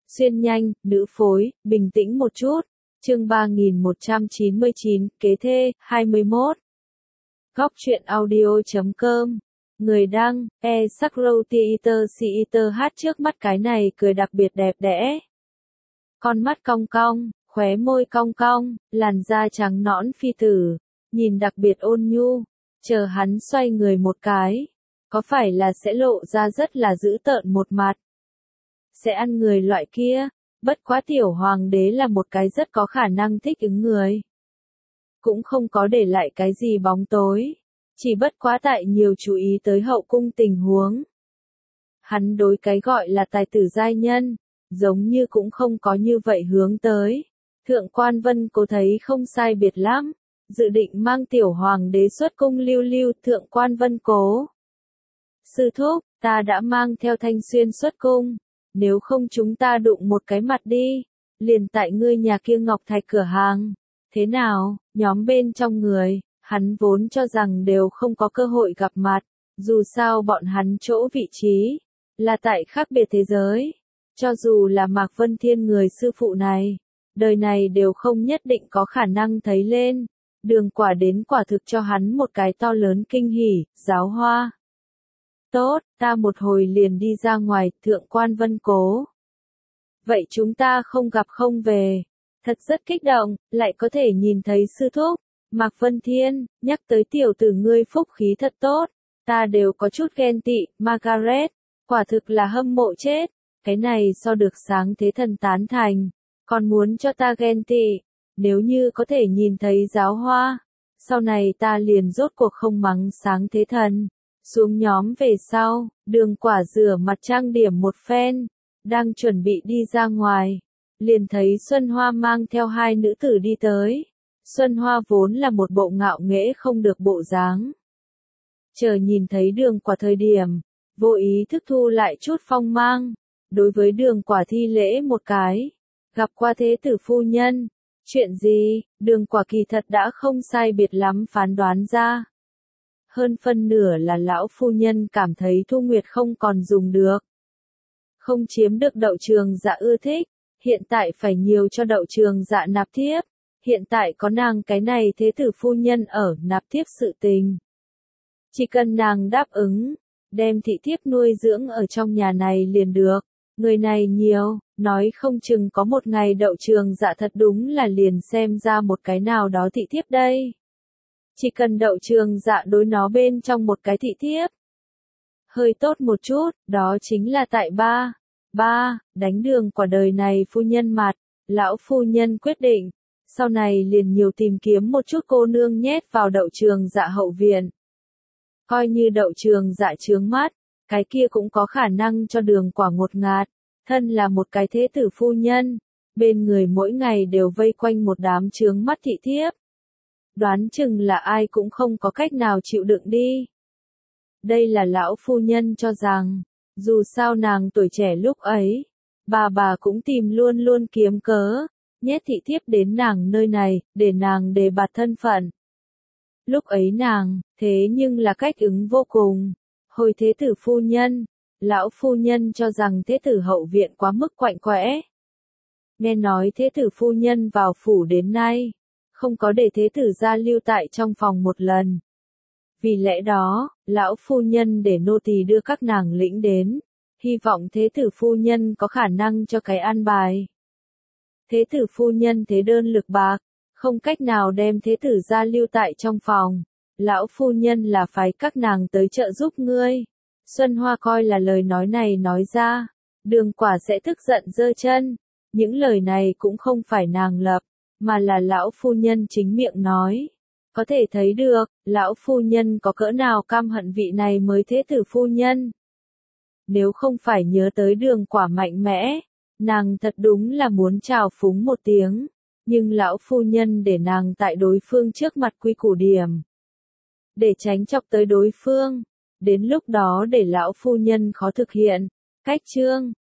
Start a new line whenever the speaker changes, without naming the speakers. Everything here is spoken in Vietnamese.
Xuyên nhanh, nữ phối, bình tĩnh một chút. Chương 3199, kế thê, 21. Góc truyện audio.com. Người đăng, Sakrotheater hát trước mắt cái này cười đặc biệt đẹp đẽ. Con mắt cong cong, khóe môi cong cong, làn da trắng nõn phi tử, nhìn đặc biệt ôn nhu. Chờ hắn xoay người một cái, có phải là sẽ lộ ra rất là dữ tợn một mặt. Sẽ ăn người loại kia, bất quá tiểu hoàng đế là một cái rất có khả năng thích ứng người. Cũng không có để lại cái gì bóng tối, chỉ bất quá tại nhiều chú ý tới hậu cung tình huống. Hắn đối cái gọi là tài tử giai nhân, giống như cũng không có như vậy hướng tới. Thượng quan Vân Cố thấy không sai biệt lắm, dự định mang tiểu hoàng đế xuất cung lưu lưu. Thượng quan Vân Cố: sư thúc, ta đã mang theo Thanh Xuyên xuất cung, nếu không chúng ta đụng một cái mặt đi, liền tại ngươi nhà kia Ngọc Thạch cửa hàng. Thế nào? Nhóm bên trong người, hắn vốn cho rằng đều không có cơ hội gặp mặt, dù sao bọn hắn chỗ vị trí là tại khác biệt thế giới. Cho dù là Mạc Vân Thiên người sư phụ này, đời này đều không nhất định có khả năng thấy lên. Đường Quả đến quả thực cho hắn một cái to lớn kinh hỉ. Giáo hoa: tốt, ta một hồi liền đi ra ngoài. Thượng quan Vân Cố: vậy chúng ta không gặp không về. Thật rất kích động, lại có thể nhìn thấy sư thúc. Mạc Vân Thiên: nhắc tới tiểu tử ngươi phúc khí thật tốt, ta đều có chút ghen tị. Margaret: quả thực là hâm mộ chết, cái này so được sáng thế thần tán thành, còn muốn cho ta ghen tị. Nếu như có thể nhìn thấy giáo hoa, sau này ta liền rốt cuộc không mắng sáng thế thần. Xuống nhóm về sau, Đường Quả rửa mặt trang điểm một phen, đang chuẩn bị đi ra ngoài, liền thấy Xuân Hoa mang theo hai nữ tử đi tới. Xuân Hoa vốn là một bộ ngạo nghễ không được bộ dáng. Chờ nhìn thấy Đường Quả thời điểm, vô ý thức thu lại chút phong mang, đối với Đường Quả thi lễ một cái. Gặp qua thế tử phu nhân. Chuyện gì? Đường Quả kỳ thật đã không sai biệt lắm phán đoán ra. Hơn phân nửa là lão phu nhân cảm thấy Thu Nguyệt không còn dùng được, không chiếm được Đậu Trường Dạ ưa thích, hiện tại phải nhiều cho Đậu Trường Dạ nạp thiếp. Hiện tại có nàng cái này thế tử phu nhân ở, nạp thiếp sự tình, chỉ cần nàng đáp ứng, đem thị thiếp nuôi dưỡng ở trong nhà này liền được. Người này nhiều, nói không chừng có một ngày Đậu Trường Dạ thật đúng là liền xem ra một cái nào đó thị thiếp đây. Chỉ cần Đậu Trường Dạ đối nó bên trong một cái thị thiếp hơi tốt một chút, đó chính là tại đánh Đường Quả đời này phu nhân mặt. Lão phu nhân quyết định, sau này liền nhiều tìm kiếm một chút cô nương nhét vào Đậu Trường Dạ hậu viện. Coi như Đậu Trường Dạ chướng mắt, cái kia cũng có khả năng cho Đường Quả ngột ngạt. Thân là một cái thế tử phu nhân, bên người mỗi ngày đều vây quanh một đám chướng mắt thị thiếp, đoán chừng là ai cũng không có cách nào chịu đựng đi. Đây là lão phu nhân cho rằng, dù sao nàng tuổi trẻ lúc ấy, bà cũng tìm luôn luôn kiếm cớ, nhét thị thiếp đến nàng nơi này, để nàng đề bạt thân phận. Lúc ấy nàng, thế nhưng là cách ứng vô cùng. Hồi thế tử phu nhân, lão phu nhân cho rằng thế tử hậu viện quá mức quạnh quẽ. Nghe nói thế tử phu nhân vào phủ đến nay, không có để thế tử gia lưu tại trong phòng một lần. Vì lẽ đó, lão phu nhân để nô tỳ đưa các nàng lĩnh đến, hy vọng thế tử phu nhân có khả năng cho cái an bài. Thế tử phu nhân thế đơn lực bạc, không cách nào đem thế tử gia lưu tại trong phòng. Lão phu nhân là phái các nàng tới trợ giúp ngươi. Xuân Hoa coi là lời nói này nói ra, Đường Quả sẽ tức giận giơ chân. Những lời này cũng không phải nàng lập, mà là lão phu nhân chính miệng nói. Có thể thấy được, lão phu nhân có cỡ nào căm hận vị này mới thế tử phu nhân. Nếu không phải nhớ tới Đường Quả mạnh mẽ, nàng thật đúng là muốn trào phúng một tiếng. Nhưng lão phu nhân để nàng tại đối phương trước mặt quy củ điểm, để tránh chọc tới đối phương. Đến lúc đó để lão phu nhân khó thực hiện. Cách chương